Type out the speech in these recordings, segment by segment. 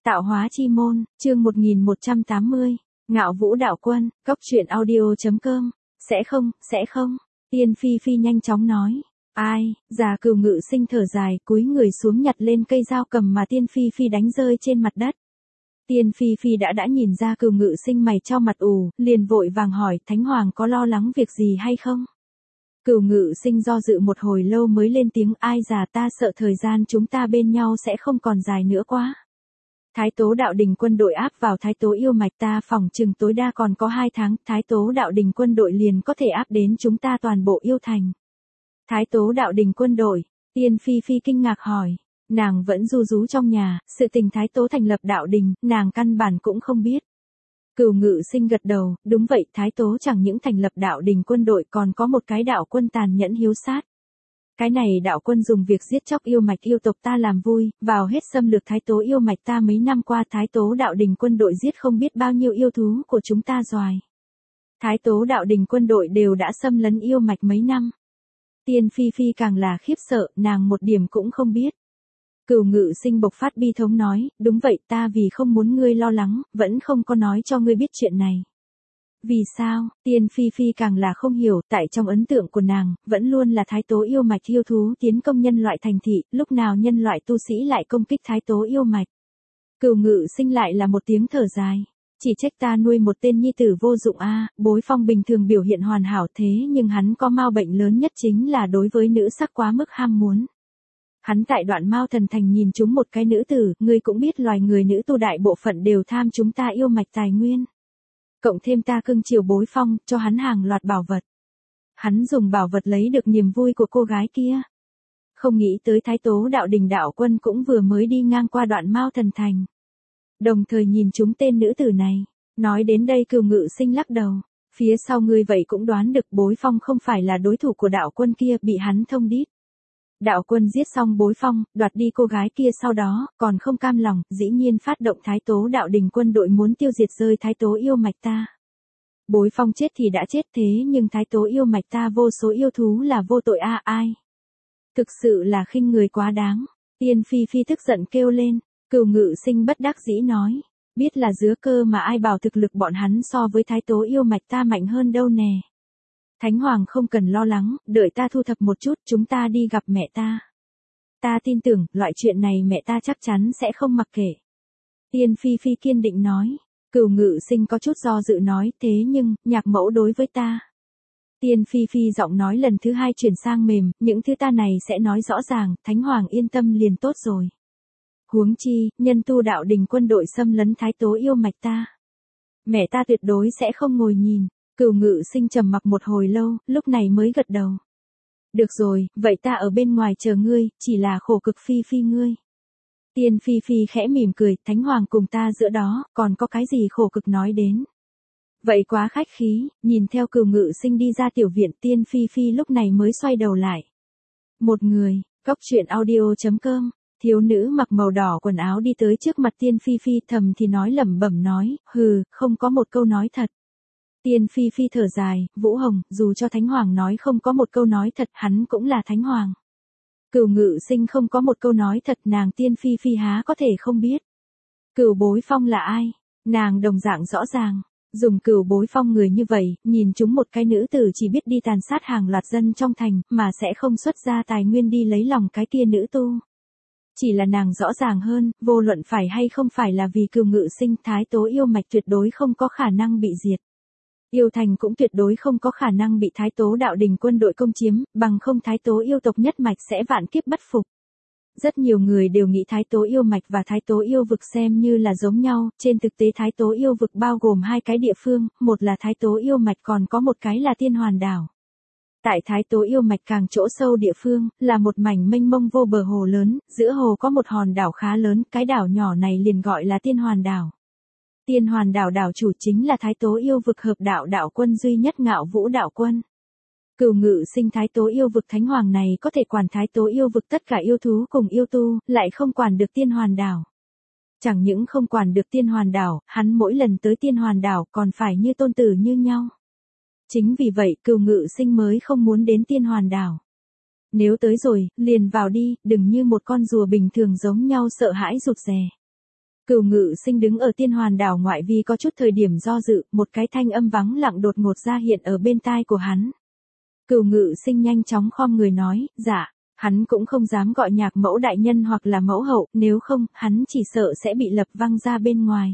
Tạo hóa chi môn, chương 1180, Ngạo Vũ Đạo Quân, Cốc truyện audio.com, sẽ không, Tiên Phi Phi nhanh chóng nói, ai, già Cừu Ngự Sinh thở dài, cúi người xuống nhặt lên cây dao cầm mà Tiên Phi Phi đánh rơi trên mặt đất. Tiên Phi Phi đã nhìn ra Cừu Ngự Sinh mày chau mặt ù, liền vội vàng hỏi, Thánh Hoàng có lo lắng việc gì hay không? Cừu Ngự Sinh do dự một hồi lâu mới lên tiếng, ai già, ta sợ thời gian chúng ta bên nhau sẽ không còn dài nữa quá. Thái Tố Đạo Đình quân đội áp vào Thái Tố yêu mạch, ta phỏng chừng tối đa còn có 2 tháng, Thái Tố Đạo Đình quân đội liền có thể áp đến chúng ta toàn bộ yêu thành. Thái Tố Đạo Đình quân đội, Tiên Phi Phi kinh ngạc hỏi, nàng vẫn ru rú trong nhà, sự tình Thái Tố thành lập đạo đình, nàng căn bản cũng không biết. Cừu Ngự Sinh gật đầu, đúng vậy, Thái Tố chẳng những thành lập đạo đình quân đội còn có một cái đạo quân tàn nhẫn hiếu sát. Cái này đạo quân dùng việc giết chóc yêu mạch yêu tộc ta làm vui, vào hết xâm lược Thái Tố yêu mạch ta mấy năm qua, Thái Tố đạo đình quân đội giết không biết bao nhiêu yêu thú của chúng ta doài. Thái Tố đạo đình quân đội đều đã xâm lấn yêu mạch mấy năm. Tiên Phi Phi càng là khiếp sợ, nàng một điểm cũng không biết. Cừu Ngự Sinh bộc phát bi thống nói, đúng vậy, ta vì không muốn ngươi lo lắng, vẫn không có nói cho ngươi biết chuyện này. Vì sao? Tiên Phi Phi càng là không hiểu, tại trong ấn tượng của nàng, vẫn luôn là Thái Tố yêu mạch yêu thú tiến công nhân loại thành thị, lúc nào nhân loại tu sĩ lại công kích Thái Tố yêu mạch. Cừu Ngự Sinh lại là một tiếng thở dài. Chỉ trách ta nuôi một tên nhi tử vô dụng a, Bối Phong bình thường biểu hiện hoàn hảo thế nhưng hắn có mau bệnh lớn nhất chính là đối với nữ sắc quá mức ham muốn. Hắn tại Đoạn Mao Thần Thành nhìn chúng một cái nữ tử, ngươi cũng biết loài người nữ tu đại bộ phận đều tham chúng ta yêu mạch tài nguyên. Cộng thêm ta cưng chiều Bối Phong, cho hắn hàng loạt bảo vật. Hắn dùng bảo vật lấy được niềm vui của cô gái kia. Không nghĩ tới Thái Tố đạo đình đạo quân cũng vừa mới đi ngang qua Đoạn Mao Thần Thành. Đồng thời nhìn chúng tên nữ tử này. Nói đến đây Cừu Ngự Sinh lắc đầu. Phía sau ngươi vậy cũng đoán được Bối Phong không phải là đối thủ của đạo quân kia, bị hắn thông đít. Đạo quân giết xong Bối Phong, đoạt đi cô gái kia sau đó, còn không cam lòng, dĩ nhiên phát động Thái Tố đạo đình quân đội muốn tiêu diệt rơi Thái Tố yêu mạch ta. Bối Phong chết thì đã chết thế nhưng Thái Tố yêu mạch ta vô số yêu thú là vô tội a, ai. Thực sự là khinh người quá đáng. Tiên Phi Phi tức giận kêu lên, Cừu Ngự Sinh bất đắc dĩ nói, biết là dứa cơ mà ai bảo thực lực bọn hắn so với Thái Tố yêu mạch ta mạnh hơn đâu nè. Thánh Hoàng không cần lo lắng, đợi ta thu thập một chút, chúng ta đi gặp mẹ ta. Ta tin tưởng, loại chuyện này mẹ ta chắc chắn sẽ không mặc kệ. Tiên Phi Phi kiên định nói. Cừu Ngự Sinh có chút do dự nói, thế nhưng, nhạc mẫu đối với ta. Tiên Phi Phi giọng nói lần thứ 2 chuyển sang mềm, những thứ ta này sẽ nói rõ ràng, Thánh Hoàng yên tâm liền tốt rồi. Huống chi, nhân tu đạo đình quân đội xâm lấn Thái Tố yêu mạch ta. Mẹ ta tuyệt đối sẽ không ngồi nhìn. Cừu Ngự Sinh trầm mặc một hồi lâu, lúc này mới gật đầu. Được rồi, vậy ta ở bên ngoài chờ ngươi, chỉ là khổ cực Phi Phi ngươi. Tiên Phi Phi khẽ mỉm cười, Thánh Hoàng cùng ta giữa đó, còn có cái gì khổ cực nói đến. Vậy quá khách khí, nhìn theo Cừu Ngự Sinh đi ra tiểu viện, Tiên Phi Phi lúc này mới xoay đầu lại. Một người, Cốc truyện audio.com, thiếu nữ mặc màu đỏ quần áo đi tới trước mặt Tiên Phi Phi, thầm thì nói lẩm bẩm nói, hừ, không có một câu nói thật. Tiên Phi Phi thở dài, Vũ Hồng, dù cho Thánh Hoàng nói không có một câu nói thật, hắn cũng là Thánh Hoàng. Cừu Ngự Sinh không có một câu nói thật, nàng Tiên Phi Phi há có thể không biết. Cừu Bối Phong là ai? Nàng đồng dạng rõ ràng. Dùng Cừu Bối Phong người như vậy, nhìn chúng một cái nữ tử chỉ biết đi tàn sát hàng loạt dân trong thành, mà sẽ không xuất ra tài nguyên đi lấy lòng cái kia nữ tu. Chỉ là nàng rõ ràng hơn, vô luận phải hay không phải là vì Cừu Ngự Sinh, Thái Tố yêu mạch tuyệt đối không có khả năng bị diệt. Yêu thành cũng tuyệt đối không có khả năng bị Thái Tố đạo đình quân đội công chiếm, bằng không Thái Tố yêu tộc nhất mạch sẽ vạn kiếp bất phục. Rất nhiều người đều nghĩ Thái Tố yêu mạch và Thái Tố yêu vực xem như là giống nhau, trên thực tế Thái Tố yêu vực bao gồm 2 cái địa phương, một là Thái Tố yêu mạch còn có một cái là Tiên Hoàn đảo. Tại Thái Tố yêu mạch càng chỗ sâu địa phương, là một mảnh mênh mông vô bờ hồ lớn, giữa hồ có một hòn đảo khá lớn, cái đảo nhỏ này liền gọi là Tiên Hoàn đảo. Tiên Hoàn đảo đảo chủ chính là Thái Tố yêu vực hợp đạo đạo quân duy nhất Ngạo Vũ đạo quân. Cừu Ngự Sinh Thái Tố yêu vực Thánh Hoàng này có thể quản Thái Tố yêu vực tất cả yêu thú cùng yêu tu, lại không quản được Tiên Hoàn đảo. Chẳng những không quản được Tiên Hoàn đảo, hắn mỗi lần tới Tiên Hoàn đảo còn phải như tôn tử như nhau. Chính vì vậy Cừu Ngự Sinh mới không muốn đến Tiên Hoàn đảo. Nếu tới rồi, liền vào đi, đừng như một con rùa bình thường giống nhau sợ hãi rụt rè. Cửu Ngự Sinh đứng ở Tiên Hoàn đảo ngoại vi có chút thời điểm do dự, một cái thanh âm vắng lặng đột ngột ra hiện ở bên tai của hắn. Cửu Ngự Sinh nhanh chóng khom người nói, dạ, hắn cũng không dám gọi Nhạc Mẫu đại nhân hoặc là mẫu hậu, nếu không, hắn chỉ sợ sẽ bị lập văng ra bên ngoài.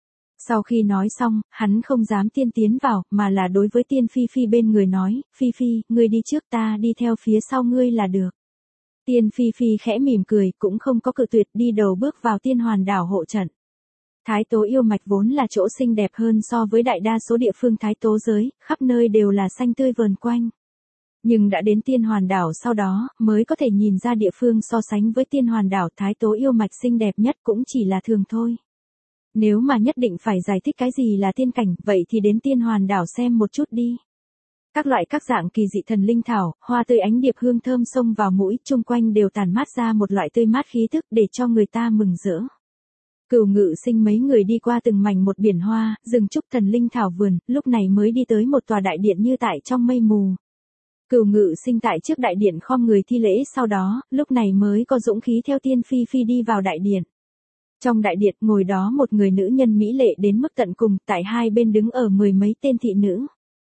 Sau khi nói xong, hắn không dám tiên tiến vào, mà là đối với Tiên Phi Phi bên người nói, Phi Phi, ngươi đi trước ta đi theo phía sau ngươi là được. Tiên Phi Phi khẽ mỉm cười, cũng không có cự tuyệt đi đầu bước vào Tiên Hoàn đảo hộ trận. Thái Tố yêu mạch vốn là chỗ xinh đẹp hơn so với đại đa số địa phương Thái Tố giới, khắp nơi đều là xanh tươi vờn quanh. Nhưng đã đến Tiên Hoàn đảo sau đó, mới có thể nhìn ra địa phương so sánh với Tiên Hoàn đảo Thái Tố yêu mạch xinh đẹp nhất cũng chỉ là thường thôi. Nếu mà nhất định phải giải thích cái gì là tiên cảnh, vậy thì đến Tiên Hoàn đảo xem một chút đi. Các loại các dạng kỳ dị thần linh thảo, hoa tươi ánh điệp hương thơm xông vào mũi, chung quanh đều tản mát ra một loại tươi mát khí thức để cho người ta mừng rỡ. Cửu Ngự Sinh mấy người đi qua từng mảnh một biển hoa, rừng trúc thần linh thảo vườn, lúc này mới đi tới một tòa đại điện như tại trong mây mù. Cửu Ngự Sinh tại trước đại điện khom người thi lễ, sau đó, lúc này mới có dũng khí theo Tiên Phi Phi đi vào đại điện. Trong đại điện ngồi đó một người nữ nhân mỹ lệ đến mức tận cùng, tại hai bên đứng ở mười mấy tên thị nữ.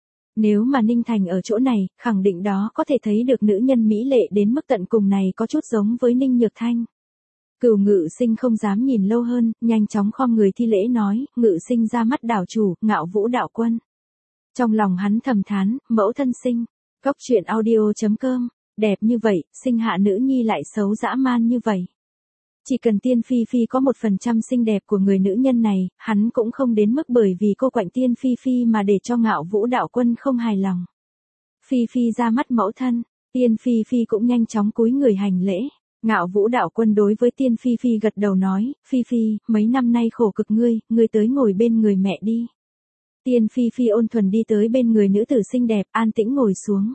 Nếu mà Ninh Thành ở chỗ này, khẳng định đó có thể thấy được nữ nhân mỹ lệ đến mức tận cùng này có chút giống với Ninh Nhược Thanh. Cửu Ngự Sinh không dám nhìn lâu hơn, nhanh chóng khom người thi lễ nói, Ngự Sinh ra mắt đảo chủ, Ngạo Vũ đạo quân. Trong lòng hắn thầm thán, mẫu thân sinh. Góc truyện audio.com, đẹp như vậy, sinh hạ nữ nhi lại xấu dã man như vậy. Chỉ cần Tiên Phi Phi có 1% xinh đẹp của người nữ nhân này, hắn cũng không đến mức bởi vì cô quạnh Tiên Phi Phi mà để cho Ngạo Vũ đạo quân không hài lòng. Phi Phi ra mắt mẫu thân, Tiên Phi Phi cũng nhanh chóng cúi người hành lễ. Ngạo Vũ đạo quân đối với Tiên Phi Phi gật đầu nói, Phi Phi, mấy năm nay khổ cực ngươi tới ngồi bên người mẹ đi. Tiên Phi Phi ôn thuần đi tới bên người nữ tử xinh đẹp, an tĩnh ngồi xuống.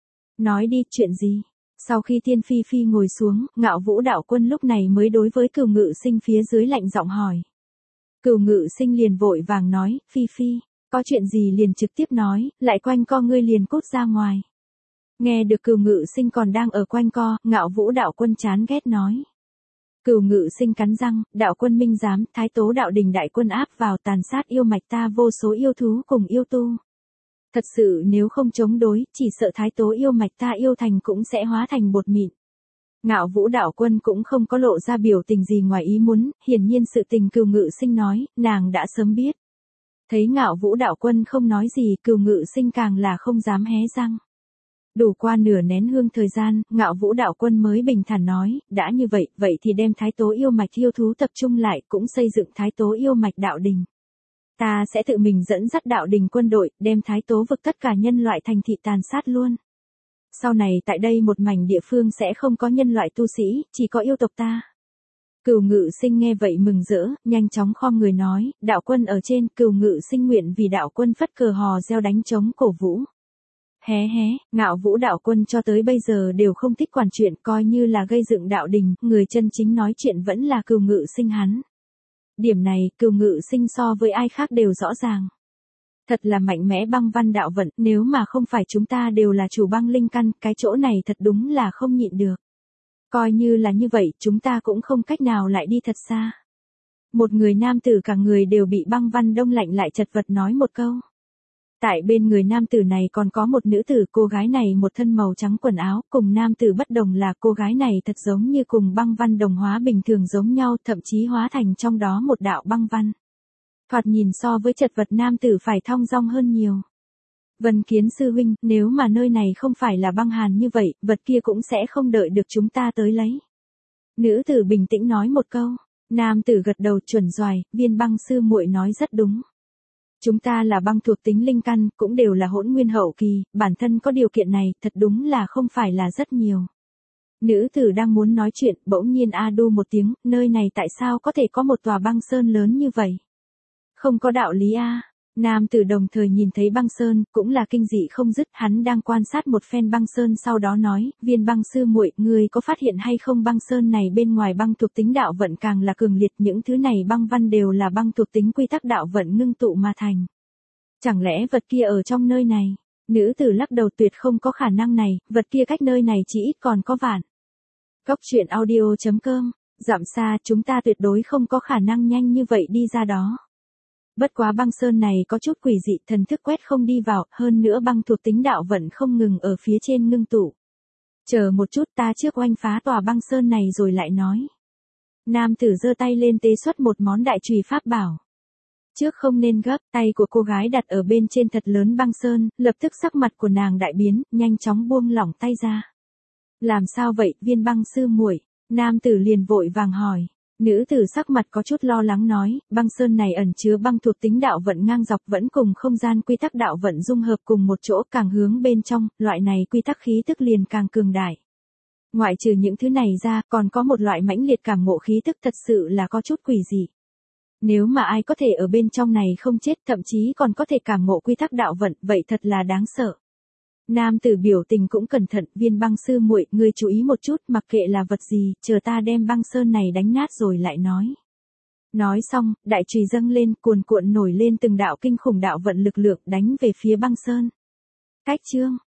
Nói đi, chuyện gì? Sau khi Tiên Phi Phi ngồi xuống, Ngạo Vũ đạo quân lúc này mới đối với Cửu Ngự Sinh phía dưới lạnh giọng hỏi. Cửu Ngự Sinh liền vội vàng nói, Phi Phi, có chuyện gì liền trực tiếp nói, lại quanh co ngươi liền cút ra ngoài. Nghe được Cửu Ngự Sinh còn đang ở quanh co, Ngạo Vũ đạo quân chán ghét nói. Cửu Ngự Sinh cắn răng, đạo quân minh giám, Thái Tố đạo đình đại quân áp vào tàn sát yêu mạch ta vô số yêu thú cùng yêu tu. Thật sự nếu không chống đối, chỉ sợ Thái Tố yêu mạch ta yêu thành cũng sẽ hóa thành bột mịn. Ngạo Vũ đạo quân cũng không có lộ ra biểu tình gì ngoài ý muốn, hiển nhiên sự tình Cửu Ngự Sinh nói, nàng đã sớm biết. Thấy Ngạo Vũ đạo quân không nói gì, Cửu Ngự Sinh càng là không dám hé răng. Đủ qua nửa nén hương thời gian, Ngạo Vũ đạo quân mới bình thản nói, đã như vậy, vậy thì đem Thái Tố yêu mạch yêu thú tập trung lại, cũng xây dựng Thái Tố yêu mạch đạo đình. Ta sẽ tự mình dẫn dắt đạo đình quân đội, đem Thái Tố vực tất cả nhân loại thành thị tàn sát luôn. Sau này tại đây một mảnh địa phương sẽ không có nhân loại tu sĩ, chỉ có yêu tộc ta. Cửu Ngự Sinh nghe vậy mừng rỡ, nhanh chóng khom người nói, đạo quân ở trên, Cửu Ngự Sinh nguyện vì đạo quân phất cờ hò reo đánh trống cổ vũ. Hé, Ngạo Vũ đạo quân cho tới bây giờ đều không thích quản chuyện, coi như là gây dựng đạo đình, người chân chính nói chuyện vẫn là Cửu Ngự Sinh hắn. Điểm này, Cửu Ngự Sinh so với ai khác đều rõ ràng. Thật là mạnh mẽ băng văn đạo vận, nếu mà không phải chúng ta đều là chủ băng linh căn, cái chỗ này thật đúng là không nhịn được. Coi như là như vậy, chúng ta cũng không cách nào lại đi thật xa. Một người nam tử cả người đều bị băng văn đông lạnh lại chật vật nói một câu. Tại bên người nam tử này còn có một nữ tử, cô gái này một thân màu trắng quần áo, cùng nam tử bất đồng là cô gái này thật giống như cùng băng văn đồng hóa bình thường giống nhau, thậm chí hóa thành trong đó một đạo băng văn. Thoạt nhìn so với chật vật nam tử phải thong dong hơn nhiều. Vân Kiến sư huynh, nếu mà nơi này không phải là băng hàn như vậy, vật kia cũng sẽ không đợi được chúng ta tới lấy. Nữ tử bình tĩnh nói một câu, nam tử gật đầu chuẩn doài, Viên Băng sư muội nói rất đúng. Chúng ta là băng thuộc tính linh căn, cũng đều là hỗn nguyên hậu kỳ, bản thân có điều kiện này, thật đúng là không phải là rất nhiều. Nữ tử đang muốn nói chuyện, bỗng nhiên a đu một tiếng, nơi này tại sao có thể có một tòa băng sơn lớn như vậy? Không có đạo lý a. Nam tử đồng thời nhìn thấy băng sơn, cũng là kinh dị không dứt, hắn đang quan sát một phen băng sơn sau đó nói, Viên Băng sư muội, ngươi có phát hiện hay không băng sơn này bên ngoài băng thuộc tính đạo vận càng là cường liệt, những thứ này băng văn đều là băng thuộc tính quy tắc đạo vận ngưng tụ mà thành. Chẳng lẽ vật kia ở trong nơi này? Nữ tử lắc đầu tuyệt không có khả năng này, vật kia cách nơi này chỉ ít còn có vạn. Góc truyện audio.com Dặm xa chúng ta tuyệt đối không có khả năng nhanh như vậy đi ra đó. Bất quá băng sơn này có chút quỷ dị, thần thức quét không đi vào, hơn nữa băng thuộc tính đạo vận không ngừng ở phía trên ngưng tụ. Chờ một chút, ta trước oanh phá tòa băng sơn này rồi lại nói. Nam tử giơ tay lên tế xuất một món đại chùy pháp bảo. Trước không nên gấp, tay của cô gái đặt ở bên trên thật lớn băng sơn, lập tức sắc mặt của nàng đại biến, nhanh chóng buông lỏng tay ra. Làm sao vậy, Viên băng sư muội? Nam tử liền vội vàng hỏi. Nữ tử sắc mặt có chút lo lắng nói, băng sơn này ẩn chứa băng thuộc tính đạo vận ngang dọc vẫn cùng không gian quy tắc đạo vận dung hợp cùng một chỗ, càng hướng bên trong, loại này quy tắc khí tức liền càng cường đại. Ngoại trừ những thứ này ra, còn có một loại mãnh liệt cảm ngộ khí tức thật sự là có chút quỷ dị. Nếu mà ai có thể ở bên trong này không chết, thậm chí còn có thể cảm ngộ quy tắc đạo vận, vậy thật là đáng sợ. Nam tử biểu tình cũng cẩn thận, Viên băng sư muội, ngươi chú ý một chút, mặc kệ là vật gì, chờ ta đem băng sơn này đánh nát rồi lại nói. Nói xong, đại chùy dâng lên, cuồn cuộn nổi lên từng đạo kinh khủng đạo vận lực lượng đánh về phía băng sơn. Cách chương